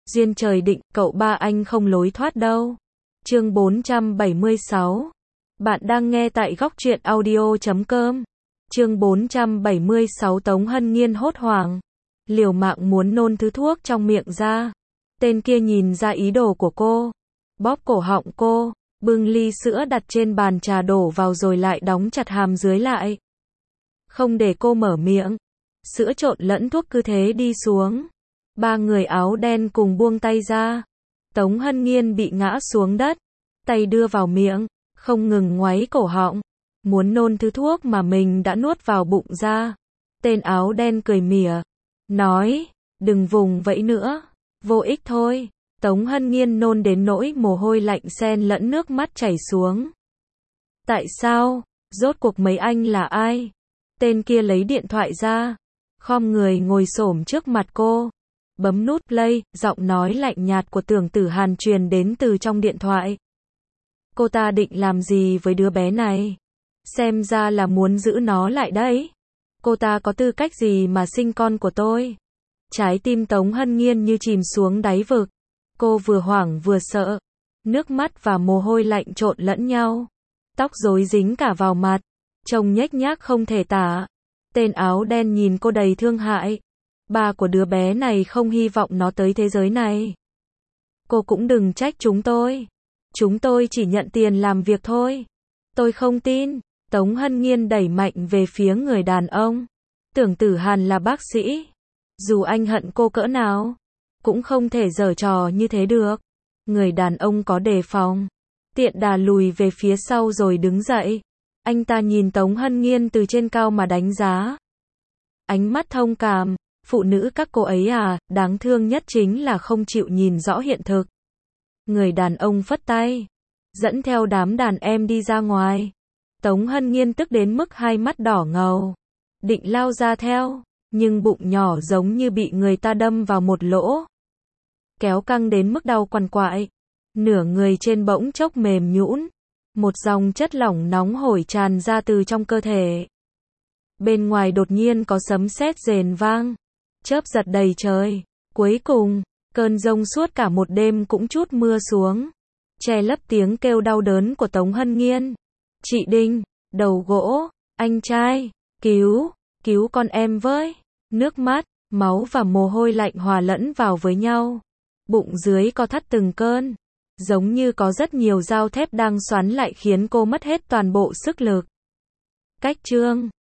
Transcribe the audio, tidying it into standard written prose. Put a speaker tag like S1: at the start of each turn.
S1: Duyên trời định, cậu ba anh không lối thoát đâu. Chương 476. Bạn đang nghe tại góc truyện audio.com. Chương 476. Tống Hân Nghiên hốt hoảng, liều mạng muốn nôn thứ thuốc trong miệng ra. Tên kia nhìn ra ý đồ của cô, bóp cổ họng cô, bưng ly sữa đặt trên bàn trà đổ vào rồi lại đóng chặt hàm dưới lại, không để cô mở miệng. Sữa trộn lẫn thuốc cứ thế đi xuống. Ba người áo đen cùng buông tay ra. Tống Hân Nghiên bị ngã xuống đất, tay đưa vào miệng, không ngừng ngoáy cổ họng, muốn nôn thứ thuốc mà mình đã nuốt vào bụng ra. Tên áo đen cười mỉa, nói, đừng vùng vẫy nữa, vô ích thôi. Tống Hân Nghiên nôn đến nỗi mồ hôi lạnh xen lẫn nước mắt chảy xuống. Tại sao? Rốt cuộc mấy anh là ai? Tên kia lấy điện thoại ra, khom người ngồi xổm trước mặt cô, bấm nút play, giọng nói lạnh nhạt của Tưởng Tử Hàn truyền đến từ trong điện thoại. Cô ta định làm gì với đứa bé này? Xem ra là muốn giữ nó lại đấy. Cô ta có tư cách gì mà sinh con của tôi? Trái tim Tống Hân Nghiên như chìm xuống đáy vực. Cô vừa hoảng vừa sợ, nước mắt và mồ hôi lạnh trộn lẫn nhau. Tóc rối dính cả vào mặt, trông nhếch nhác không thể tả. Tên áo đen nhìn cô đầy thương hại. Ba của đứa bé này không hy vọng nó tới thế giới này. Cô cũng đừng trách chúng tôi. Chúng tôi chỉ nhận tiền làm việc thôi. Tôi không tin. Tống Hân Nghiên đẩy mạnh về phía người đàn ông. Tưởng Tử Hàn là bác sĩ. Dù anh hận cô cỡ nào, cũng không thể giở trò như thế được. Người đàn ông có đề phòng, tiện đà lùi về phía sau rồi đứng dậy. Anh ta nhìn Tống Hân Nghiên từ trên cao mà đánh giá. Ánh mắt thông cảm, phụ nữ các cô ấy à, đáng thương nhất chính là không chịu nhìn rõ hiện thực. Người đàn ông phất tay, dẫn theo đám đàn em đi ra ngoài. Tống Hân Nghiên tức đến mức hai mắt đỏ ngầu, định lao ra theo, nhưng bụng nhỏ giống như bị người ta đâm vào một lỗ, kéo căng đến mức đau quằn quại. Nửa người trên bỗng chốc mềm nhũn, một dòng chất lỏng nóng hổi tràn ra từ trong cơ thể. Bên ngoài đột nhiên có sấm sét rền vang, chớp giật đầy trời. Cuối cùng, cơn giông suốt cả một đêm cũng trút mưa xuống, che lấp tiếng kêu đau đớn của Tống Hân Nghiên. Chị Đinh, đầu gỗ, anh trai, cứu con em với. Nước mắt, máu và mồ hôi lạnh hòa lẫn vào với nhau. Bụng dưới co thắt từng cơn, giống như có rất nhiều dao thép đang xoắn lại khiến cô mất hết toàn bộ sức lực. Cách chương